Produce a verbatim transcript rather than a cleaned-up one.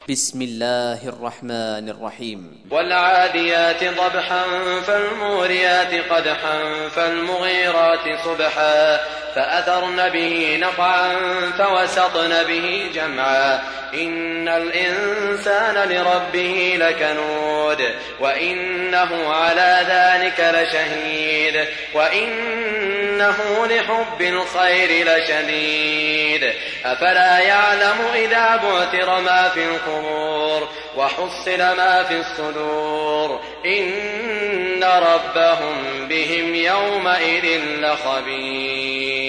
بسم الله الرحمن الرحيم. والعاديات ضبحا فالموريات قدحا فالمغيرات صبحا فأثرن به نقعا فوسطن به جمعا إن الإنسان لربه لكنود وإنه على ذلك لشهيد وإنه لحب الخير لشديد أفلا يعلم إذا بعثر ما في القبور وحصل ما في الصدور إن ربهم بهم يومئذ لخبير.